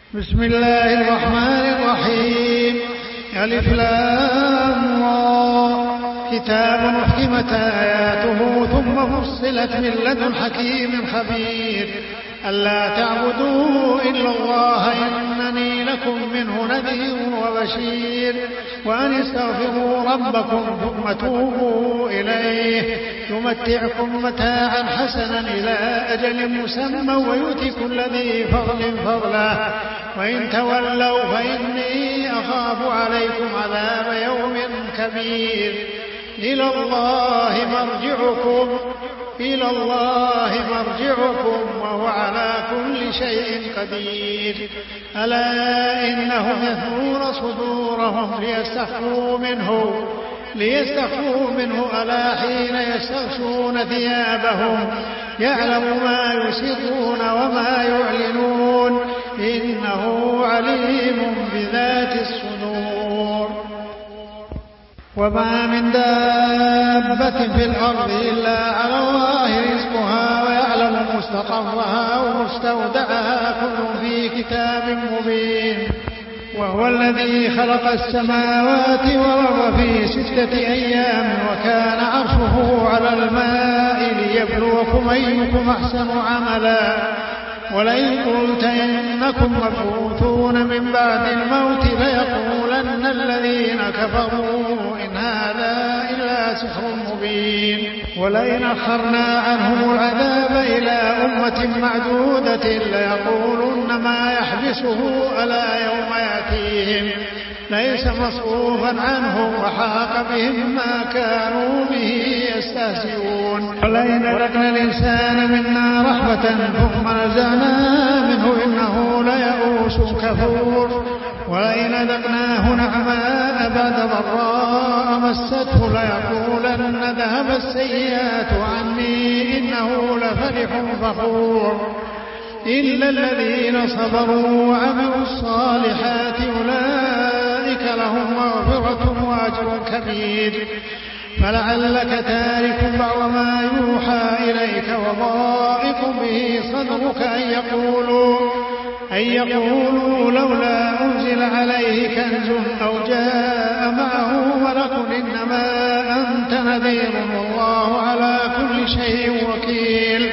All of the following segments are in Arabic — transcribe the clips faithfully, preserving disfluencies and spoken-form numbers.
بسم الله الرحمن الرحيم. ألف لام را كتاب أحكمت آياته ثم فصلت من لدن حكيم خبير ألا تعبدوا إلا الله إنني لكم منه نذير وبشير وأن استغفروا ربكم ثم توبوا إليه يمتعكم متاعا حسنا إلى أجل مسمى ويؤتي كل ذي فضل فضله وإن تولوا فإني أخاف عليكم عذاب يوم كبير. إلى الله مرجعكم إلى الله مرجعكم وهو على كل شيء قدير. ألا إنهم يثنون صدورهم ليستخفوا منه ليستخفوا منه ألا حين يستغشون ثيابهم يعلم ما يسرون وما يعلنون إنه عليم بذات الصدور. وما من دابة في الأرض إلا على الله رزقها ويعلم مستقرها ومستودعها كل في كتاب مبين. وهو الذي خلق السماوات والأرض في ستة أيام وكان عرشه على الماء ليبلوكم أيكم أحسن عملا ولئن قلت إنكم مبعوثون من بعد الموت ليقولن الذين كفروا إن هذا إلا سحر مبين. ولئن أخرنا عنهم العذاب إلى أمة معدودة ليقولن ما يحبسه ألا يوم يأتيهم ليس مصروفا عنهم وحاق بهم ما كانوا به يستهزئون. ولئن أذقنا الإنسان منا رحمة ثم نزعنا منه إنه ليئوس كفور. ولئن أذقناه نعماء بعد ضراء مسته ليقولن ذهب السيئات عني إنه لفرح فخور. إلا الذين صبروا وعملوا الصالحات أولئك لهم مغفرة وأجر كبير. فلعلك تارك بعض ما يوحى إليك وضائق به صدرك أن يقولوا أن يقولوا لولا أنزل عليه كنز أو جاء معه ملك إنما أنت نذير والله على كل شيء وكيل.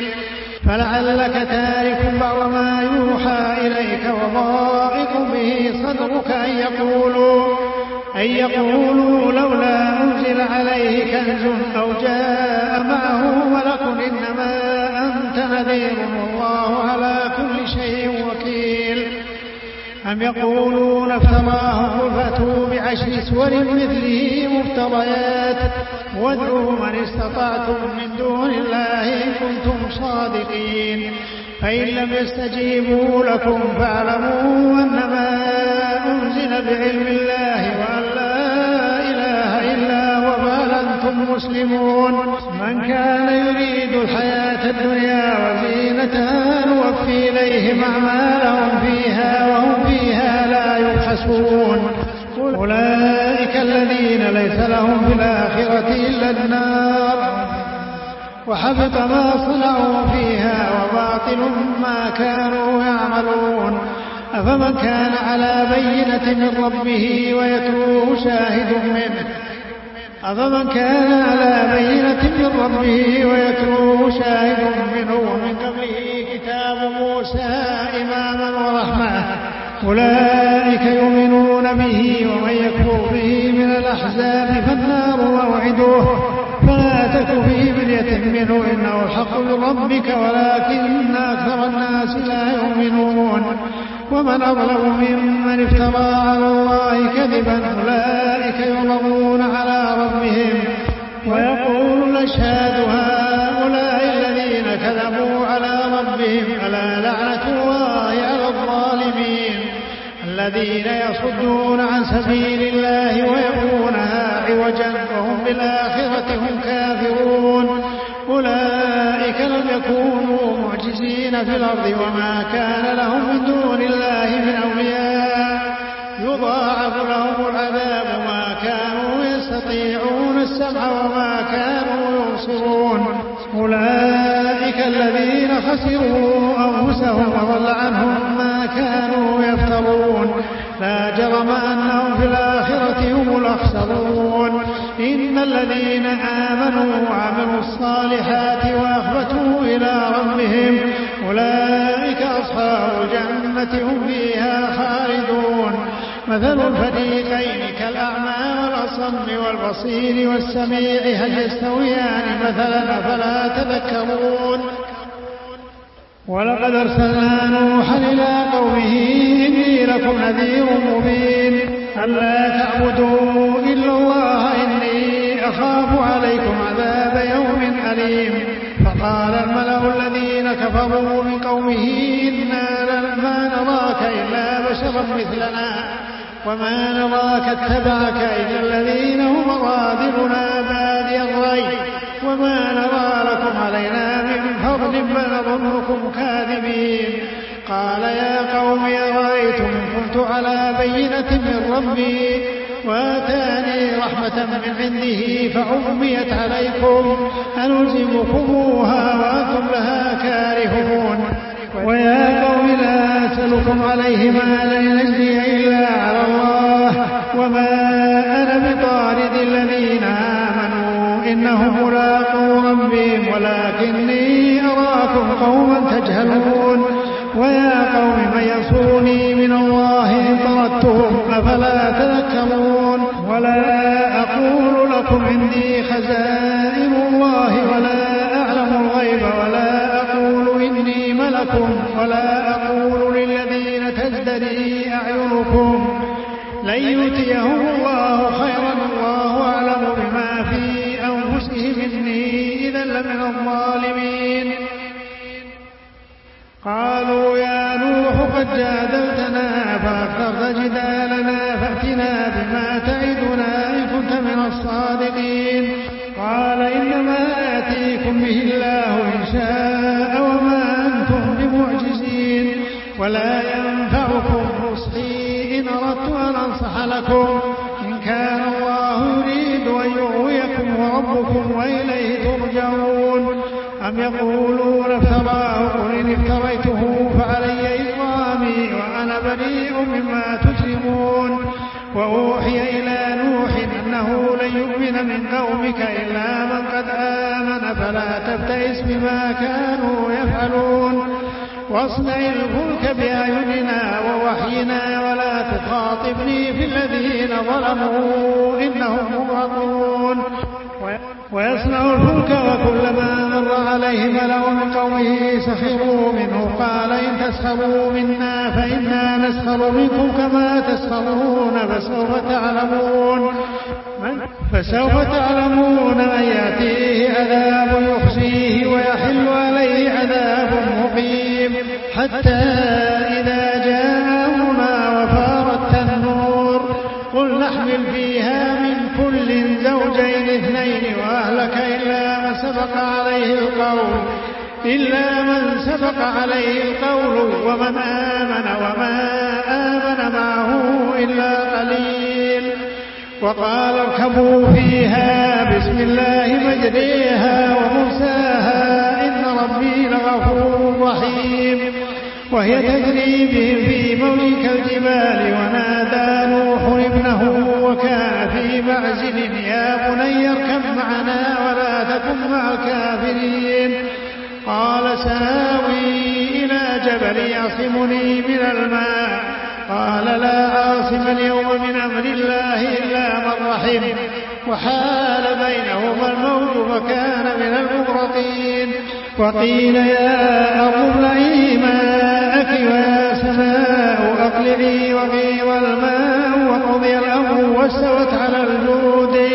فلعلك تارك بعض ما يوحى إليك وضائق به صدرك أن يقولوا أن يقولوا لولا أنزل عليه كنز أو جاء معه ملك إنما أنت نذير والله على كل شيء وكيل. أم يقولون افتراه قل فأتوا بعشر سور مثله مفتريات وادعوا من استطعتم من دون الله إن كنتم صادقين. فإن لم يستجيبوا لكم فاعلموا أنما أنزل بعلم الله وأن لا إله إلا هو فهل أنتم مسلمون. من كان يريد الحياة الدنيا وزينتها نوفي إليهم أعمالهم فيها وهم فيها لا يبخسون. أولئك الذين ليس لهم في الآخرة إلا النار وحبط ما صنعوا فيها وباطل ما كانوا يعملون. أفمن كان على بينة من ربه ويتلوه شاهد منه أفمن كان على بينة من ربه ويتلوه شاهد منه ومن قبله كتاب موسى إماما ورحمة أولئك يؤمنون به ومن يكفر به من الأحزاب فالنار موعده فلا تك في مرية منه إنه الحق من ربك ولكن أكثر الناس لا يؤمنون. ومن أظلم ممن افترى على الله كذبا أولئك يعرضون على ربهم ويقول الأشهاد هؤلاء الذين كذبوا على ربهم ألا لعنة الله على الظالمين الذين يصدون عن سبيل الله ويبغونها عوجا وهم بالآخرة هم كافرون. أولئك لم يكونوا معجزين في الأرض وما كان لهم من دون الله من أولياء يضاعف لهم العذاب ما كانوا يستطيعون السمع وما كانوا يبصرون. أولئك الذين خسروا أنفسهم وضل عنهم ما كانوا يفترون. يخسرون لا جرم أنهم في الآخرة هم الأخسرون إن الذين آمنوا وعملوا الصالحات وأخبتوا إلى ربهم أولئك أصحاب الجنة هم فيها خالدون مثل الفريقين كالأعمى والأصم والبصير والسميع هل يستويان مثلا أفلا تذكرون ولقد أرسلنا نوحا إلى قومه إني لكم نذير مبين ألا تعبدوا إلا الله إني أخاف عليكم عذاب يوم أليم فقال الملأ الذين كفروا من قومه إنا ما نراك إلا بشرا مثلنا وما نراك اتبعك إلا الذين هم أراذلنا بادي الرأي وما نرى لكم علينا من فضل بل نظنكم كاذبين قال يا قوم أرأيتم إن كنت على بينة من ربي وآتاني رحمة من عنده فعميت عليكم أنلزمكموها وأنتم لها كارهون ويا قوم لا أسألكم عليه مالا إن أجري إلا على الله وما أنا بطارد الذين آمنوا إنهم ملاقو ربهم ولكني أراكم قوما تجهلون ويا قوم من ينصرني من الله إن طردتهم أفلا تذكرون ولا أقول لكم عندي خزائن الله ولا أعلم الغيب ولا أقول إني ملك ولا أقول للذين تزدري أعينكم لن يؤتيهم الله خيرا الله أعلم بما في أنفسهم إني إذا لمن الظالمين قالوا يا نوح قد جادلتنا فأكثرت جدالنا فأتنا بما تعدنا إن كنت من الصادقين قال إنما آتيكم به الله إن شاء وما أنتم بمعجزين ولا ينفعكم نصحي إن أردت أن أنصح لكم إن كان الله يريد أن يغويكم وربكم وإليه ترجعون أم يقولون افتراه قل إن افتريته فعلي إجرامي وأنا بريء مما تجرمون وأوحي إلى نوح أنه لن يؤمن من قومك إلا من قد آمن فلا تبتئس بما كانوا يفعلون واصنع الفلك بأعيننا ووحينا ولا تخاطبني في الذين ظلموا إنهم مغرقون ويصنع الفلك وكلما مر عليه ملأ من قومه سخروا منه قال إن تسخروا منا فإنا نسخر منكم كما تسخرون فسوف تعلمون فسوف تعلمون من يأتيه عذاب يخزيه ويحل عليه عذاب مقيم حتى إذا جاء أمرنا وفارت النور قل نحمل فيها من كل زوجين اثنين وأهلك إلا من سبق عليه القول إلا من سبق عليه القول ومن آمن وما آمن معه إلا قليل وقال اركبوا فيها بسم الله مجريها ومرساها إن ربي لغفور رحيم وهي تجري بهم في موج كالجبال ونادى نوح ابنه وكان في معزل يا بني اركب معنا ولا تكن مع الكافرين قال سآوي إلى جبل يعصمني من الماء قال لا عاصم اليوم من أمر الله إلا من رحم وحال بينهما الموج فكان من المغرقين وقيل يا أرض ابلعي ماءك ويا سماء أقلعي وغيض الماء وقضي الأمر واستوت على الجود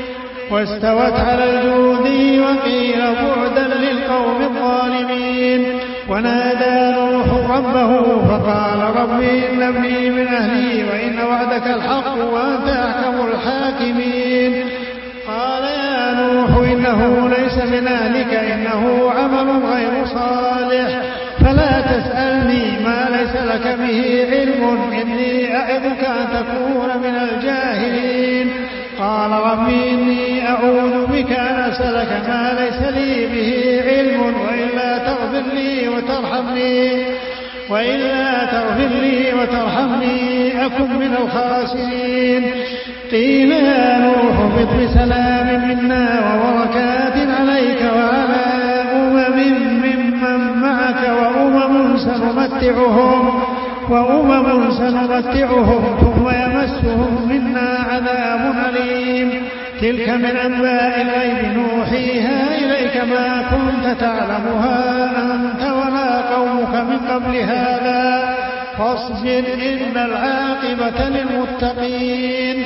واستوت على الجود وقيل بعدا للقوم الظالمين ونادى نوح ربه فقال رب إن ابني من أهلي وإن وعدك الحق وأنت أحكم الحاكمين قال يا نوح إنه ليس من أهلك إنه عمل غير صالح فلا تسألني ما ليس لك به علم إني أعظك أن تكون من الجاهلين قال رب إني أعوذ بك أن أسألك ما ليس لي به علم وإلا تغفر لي وترحمني وإلا تغفر لي وترحمني أكن من الخاسرين. قيل يا نوح اهبط بسلام منا وبركات عليك وعلى أمم ممن معك وأمم سنمتعهم وأمم سنمتعهم ثم يمسهم منا عذاب أليم. تلك من أنباء الغيب نوحيها إليك ما كنت تعلمها أنت ولا قومك من قبل هذا فاصبر إن العاقبة للمتقين.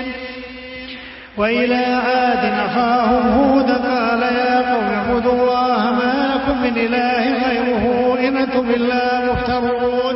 وإلى عاد أخاهم هودا قال يا قوم اعبدوا الله ما لكم من إله غيره إن أنتم إلا مفترون.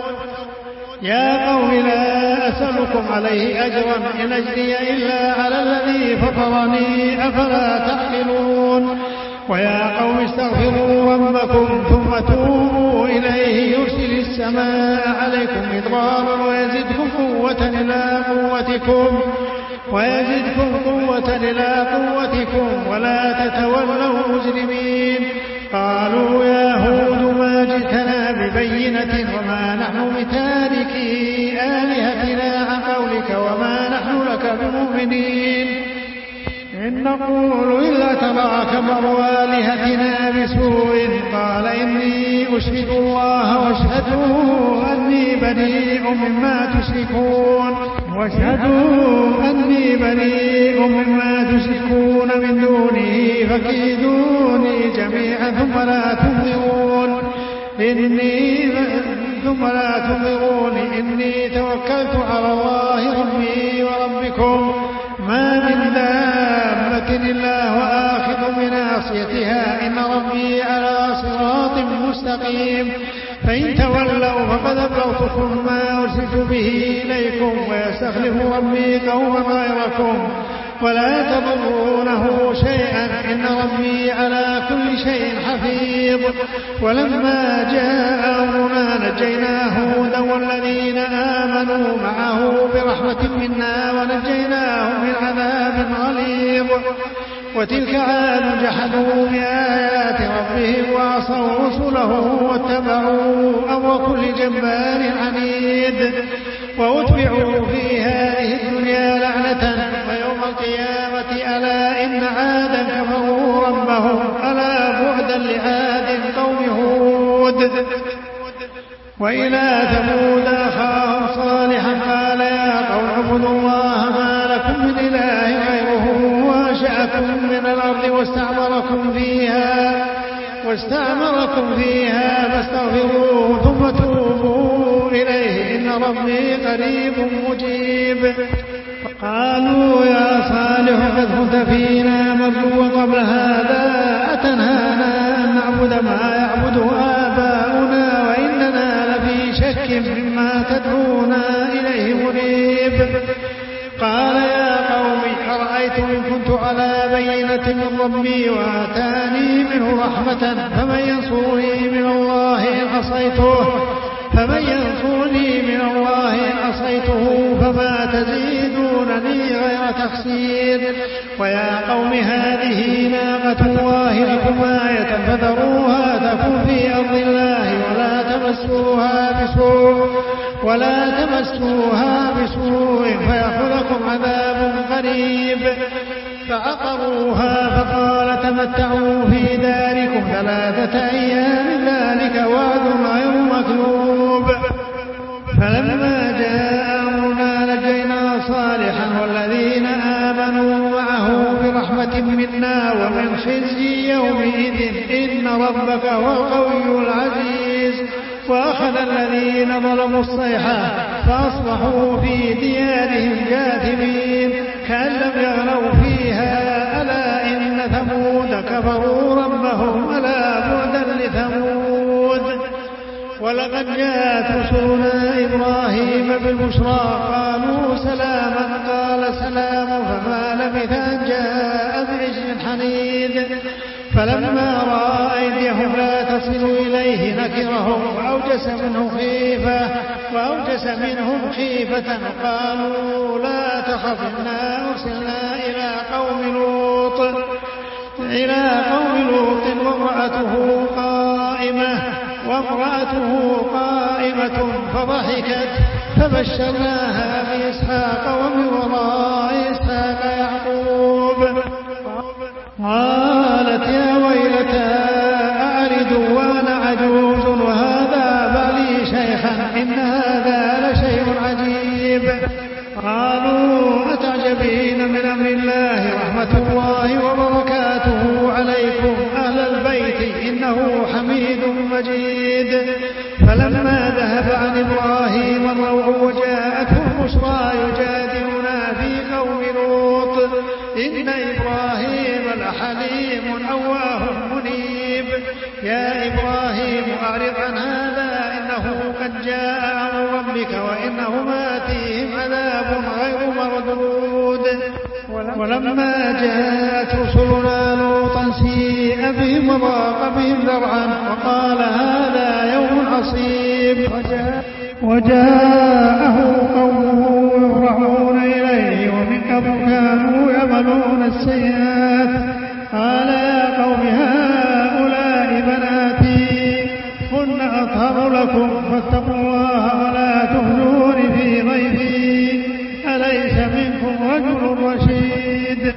يا قوم لا أسألكم عليه أجرا إن أجري إلا على الذي فطرني أفلا تعقلون. ويا قوم استغفروا ربكم ثم توبوا إليه يرسل السماء عليكم مدرارا ويزدكم قوة إلى قوتكم ويزدكم قوة إلى قوتكم ولا تتولوا مجرمين. قالوا يا هود ما جئتنا ببينة وما نحن بتاركي آلهتنا عن قولك وما نحن لك بمؤمنين إن نقول إلا تراك بعض آلهتنا بسوء. قال إني أشهد الله واشهدوا أني بريء مما تشركون واشهدوا أني بريء مما تشركون من دونه فكيدوني جميعا ثم لا تنظرون إني ثم لا تنظرون إني توكلت على الله ربي وربكم ما من دابة إلا وآخذ بناصيتها إن ربي على صراط مستقيم. فإن تولوا فقد أبلغتكم ما أرسلت به إليكم ويستخلف ربي قوما غيركم ولا تضرونه شيئا إن ربي على كل شيء حفيظ. ولما جاء أمرنا نجينا هودا والذين آمنوا معه برحمة منا ونجيناهم من عذاب غليظ. وتلك عاد جحدوا بآيات ربهم وعصوا رسله واتبعوا أمر كل جبار عنيد. وأتبعوا في هذه الدنيا لعنة ويوم القيامة ألا إن عادا كفروا ربهم ألا بعدا لعاد قوم هود. وإلى ثمود أخاهم صالحا قال يا قوم اعبدوا الله ما لكم من إله غيره وأنشأكم من الأرض واستعمركم فيها واستعمركم فيها فاستغفروه ثم توبوا إليه إن ربي قريب مجيب. قالوا يا صالح قد كنت فينا مرجوا قبل هذا أتنهانا أن نعبد ما يعبد آباؤنا وإننا لفي شك مما تدعونا إليه مريب. قال يا قوم أرأيتم إن كنت على بينة من ربي وآتاني منه رحمة فمن ينصرني من الله إن عصيته فمن ينصرني من الله إن عصيته فما تزيدونني غير تخسير. ويا قوم هذه ناقة الله لكم آية فذروها تكن في أرض الله ولا تمسوها بسوء ولا تمسوها بسوء فيأخذكم عذاب قريب. فعقروها فقال تمتعوا في داركم ثلاثة أيام ذلك وعد غير مكذوب. فلما جاء أمرنا نجينا صالحا والذين آمنوا معه برحمة منا ومن خزي يومئذ إن ربك هو القوي العزيز. وأخذ الذين ظلموا الصيحة فأصبحوا في ديارهم جاثمين كأن لم يغنوا فيها ألا إن ثمود كفروا ربهم ألا بعدا لثمود. ولقد جاءت رسلنا إبراهيم بالبشرى قالوا سلاما قال سلام فما لبث أن جاء بعجل حنيذ. فلما رأى أيديهم لا تصل إليه نكرهم وأوجس منهم خيفة وأوجس منهم خيفة قالوا لا تخف إنا أرسلنا إلى قوم لوط إلى قوم لوط وامرأته قائمة وامرأته قائمة فضحكت فبشرناها بإسحاق ومن وراء إسحاق يعقوب. قالت يا ويلتى أألد وأنا عجوز وهذا بعلي شيخا إن هذا لشيء عجيب. قالوا أتعجبين من أمر الله رحمة الله وبركاته عليكم أهل البيت إنه حميد مجيد. فلما ذهب عن إبراهيم الروع وجاءته البشرى يجادلنا في قوم لوط إن إبراهيم لحليم أواه منيب. يا إبراهيم أعرض عن هذا إنه قد جاء أمر ربك وإنهم آتيهم عذاب غير مردود. ولما جاءت رسلنا لوطا سيء بهم وضاق بهم ذرعا وقال هذا يوم عصيب. وجاءه قومه يهرعون إليه ومن قبل كانوا يعملون السيئات. قال يا قوم هؤلاء بناتي هن أطهر لكم فاتقوا الله ولا تهزون في ضيفي أليس منكم رجل رشيد.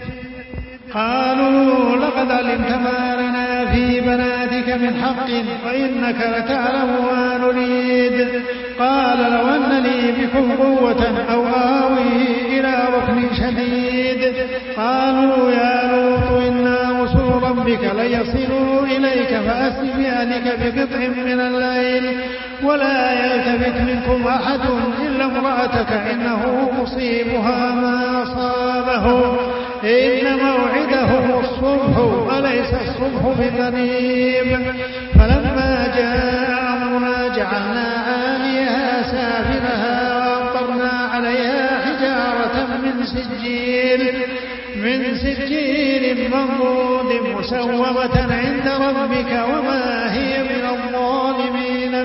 قالوا لقد علمت ما لنا في بناتك من حق وإنك لتعلم ما نريد. قال لو أن لي بكم قوة أو آوي إلى ركن شديد. قالوا يا لوط إنا رسل ربك لن يصلوا إليك فأسر بأهلك بقطع من الليل ولا يلتفت منكم أحد إلا امرأتك إنه مصيبها ما أصابه إن موعدهم الصبح وليس الصبح بقريب. فلما جاء أمرنا جعلنا عاليها سافلها وأمطرنا عليها حجارة من سجيل من سجيل منضود مسومة عند ربك وما هي من الظالمين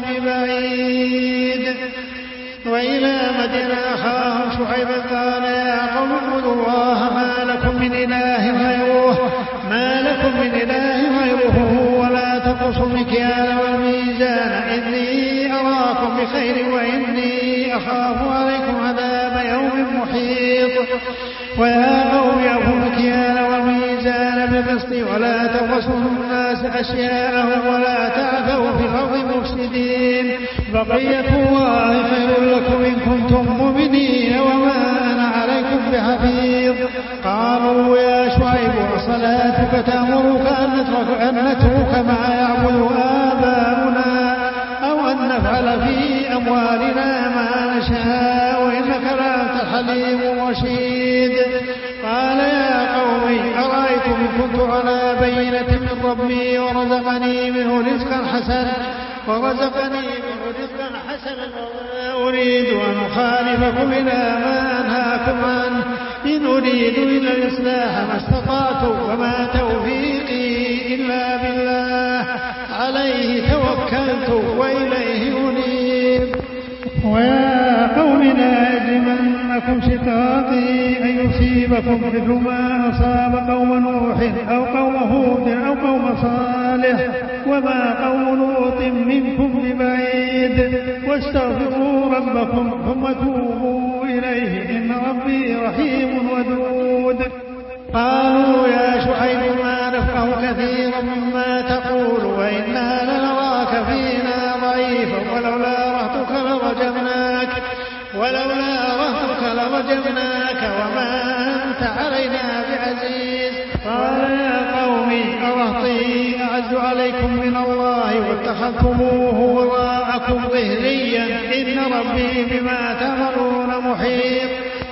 ببعيد. وإلى مدين أخاهم شعيبا قال يا قوم اعبدوا الله ما لكم من إله غيره ما لكم من إله غيره ولا تقصوا المكيال والميزان إني أراكم بخير وإني أخاف عليكم عذاب يوم محيط. ويا قوم أوفوا المكيال والميزان بالقسط ولا تبخسوا الناس أشياءهم ولا تعثوا في الأرض مفسدين. بقية الله خير لكم إن كنتم مؤمنين وما أنا عليكم بحفيظ. قالوا يا شعيب وصلاتك تأمرك أن نترك, أن نترك ما يعبد آباؤنا أو أن نفعل في أموالنا ما نشاء وإنك لأنت الحليم الرشيد. قال يا قوم أرأيتم إن كنت على بينة من ربي ورزقني منه رزقا حسنا ورزقني منه رزقا حسنا وما أريد أن أخالفكم إلى ما أنهاكم عنه إن أريد إلا الإصلاح ما استطعت وما توفيقي إلا بالله عليه توكلت وإليه أنيب. ويا قوم لا يجرمنكم شقاقي أن يصيبكم مثل ما أصاب قوم نوح أو قوم هود أو قوم صالح وما قوم لوط منكم ببعيد. واستغفروا ربكم ثم توبوا إليه إن ربي رحيم ودود. قالوا يا شعيب ما نفقه كثيرا مما تقول وإنا لنراك فينا ضعيفا ولولا رهتك لرجمناك ولولا رهتك لرجمناك وما أنت علينا بعزيز. قال يا قوم أرهطي أعز عليكم من الله واتخذتموه وراءكم ظهريا إن ربي بما تعملون محيط.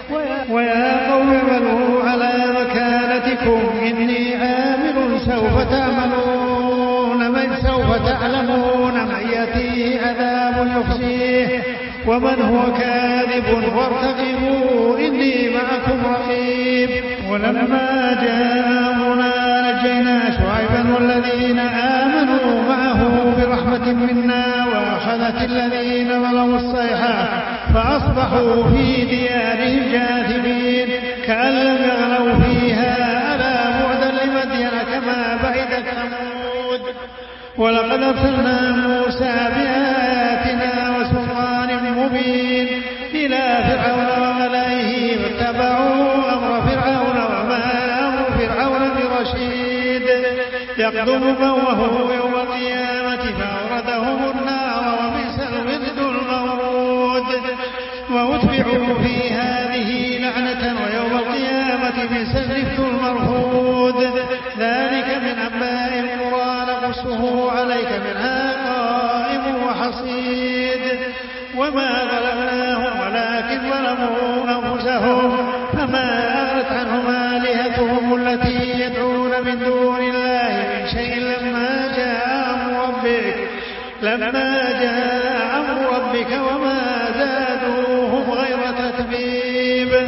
ويا قوم اعملوا على مكانتكم إني عامل سوف تعملون من سوف تعلمون من يأتيه عذاب يخزيه ومن هو كاذب وارتقبوا إني معكم رقيب. ولما جاء أمرنا نجينا شعيبا والذين آمنوا معه برحمة منا وأخذت الذين ظلموا الصيحة فأصبحوا في ديارهم جاثمين كأن لم يغنوا فيها ألا بعدا لمدين كما بعدت ثمود. ولقد أرسلنا موسى بآياتنا وسلطان مبين إلى فرعون وملئه فاتبعوا أمر فرعون وما أمر فرعون برشيد يقدم قومه يوم القيامة فأوردهم النار وبئس الورد المورود وأتبعوا في هذه لعنة ويوم القيامة بئس الرفد المرفود ذلك من أنباء القرى نقصه عليك منها قائم وحصيد وما ظلمناهم ولكن ظلموا أنفسهم فما أغنت عنهم آلهتهم التي يدعون من دون الله من شيء لما جاء أمر ربك لما جاء أمر ربك وما زادوهم غير تتبيب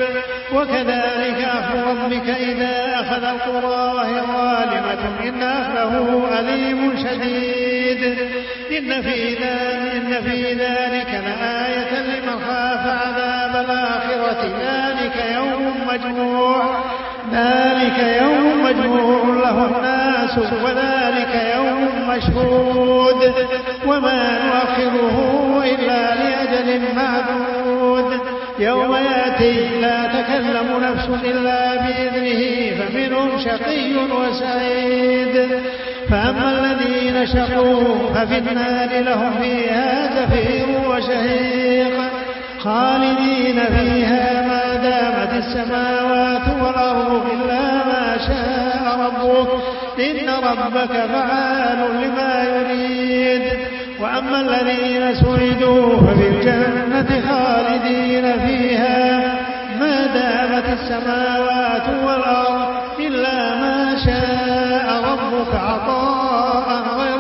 وكذلك أخذ ربك إذا أخذ القرى وهي ظالمة إن أخذه أليم شديد إن في ذلك, إن في ذلك لآية لمن خاف عذاب الآخرة ذلك يوم مجموع ذلك يوم مجموع له الناس وذلك يوم مشهود وما نؤخره إلا لأجل معدود يوم يأتي لا تكلم نفس إلا بإذنه فمنهم شقي وسعيد فأما الذين شقوا ففي النار لهم فيها زفير وشهيق خالدين فيها ما دامت السماوات والأرض إلا ما شاء ربك إن ربك فعال لما يريد وأما الذين سعدوا ففي الجنة خالدين فيها ما دامت السماوات والأرض إلا ما شاء ربك عطاء غير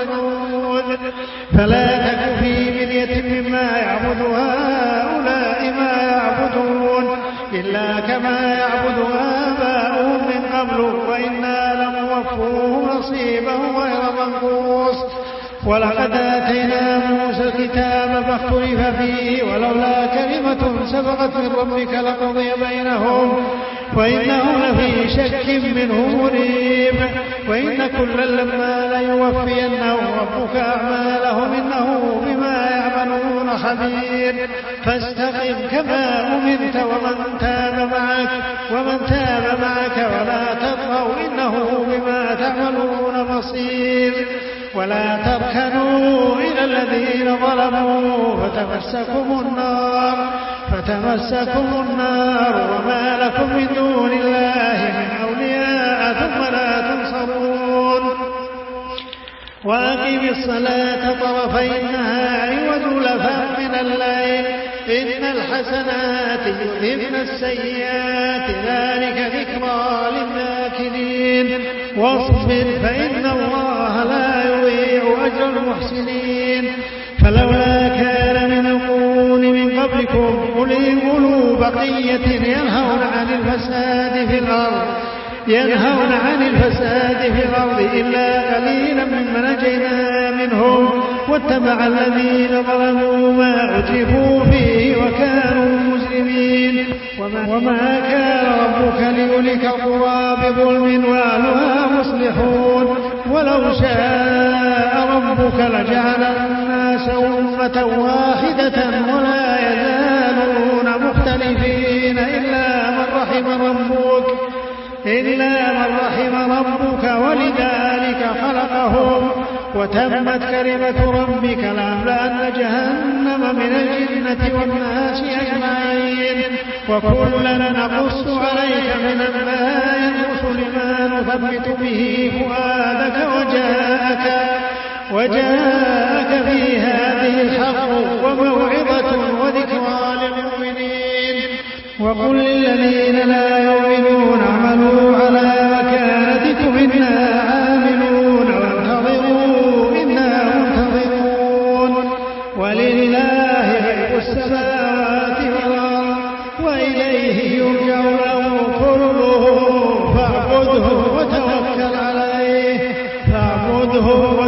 مجنون فلا تك في مرية مما يعبد هؤلاء ما يعبدون إلا كما يعبد آباؤهم من قبل وإنا لموفوهم نصيبهم غير منقوص ولقد آتينا موسى الكتاب فاختلف فيه ولولا كلمة سبقت من ربك لقضي بينهم وإنهم لفي شك منه مريب وإن كلا لما ليوفينهم ربك أعمالهم إنه بما يعملون خبير فاستقم كما أمرت ومن تاب معك ومن تاب معك ولا تطغوا إنه بما تعملون بصير ولا تركنوا إلى الذين ظلموا فتمسكم النار فتمسكم النار وما لكم من دون الله من أولياء ثم لا تنصرون وأقم الصلاة طرفي النهار وزلفا من الليل إن الحسنات يذهبن السيئات ذلك ذكرى للذاكرين واصبر فإن الله لا يضيع أجر المحسنين فلولا كان من القرون من قبلكم أولي أولو بقية ينهون عن الفساد في الأرض ينهون عن الفساد في الأرض إلا قليلا ممن نجينا منهم واتبع الذين ظلموا ما أترفوا فيه وكانوا مجرمين وما كان ربك ليهلك القرى بظلم وأهلها مصلحون ولو شاء ربك لجعل الناس أمة واحدة ولا يزالون مختلفين إلا من رحم ربك إلا من رحم ربك ولذلك خلقهم وتمت كلمة ربك لأملأن جهنم من الجنة والناس أجمعين وكلا نقص عليك من أنباء الرسل ما نثبت به فؤادك وجاءك وجاءك في هذه الحق وموعظة وذكرى للمؤمنين وقل للذين لا يؤمنون اعملوا على مكانتكم إنا عاملون وانتظروا إنا منتظرون ولله غيب السماوات والأرض وإليه يرجع الأمر كله فاعبده وتوكل عليه فاعبده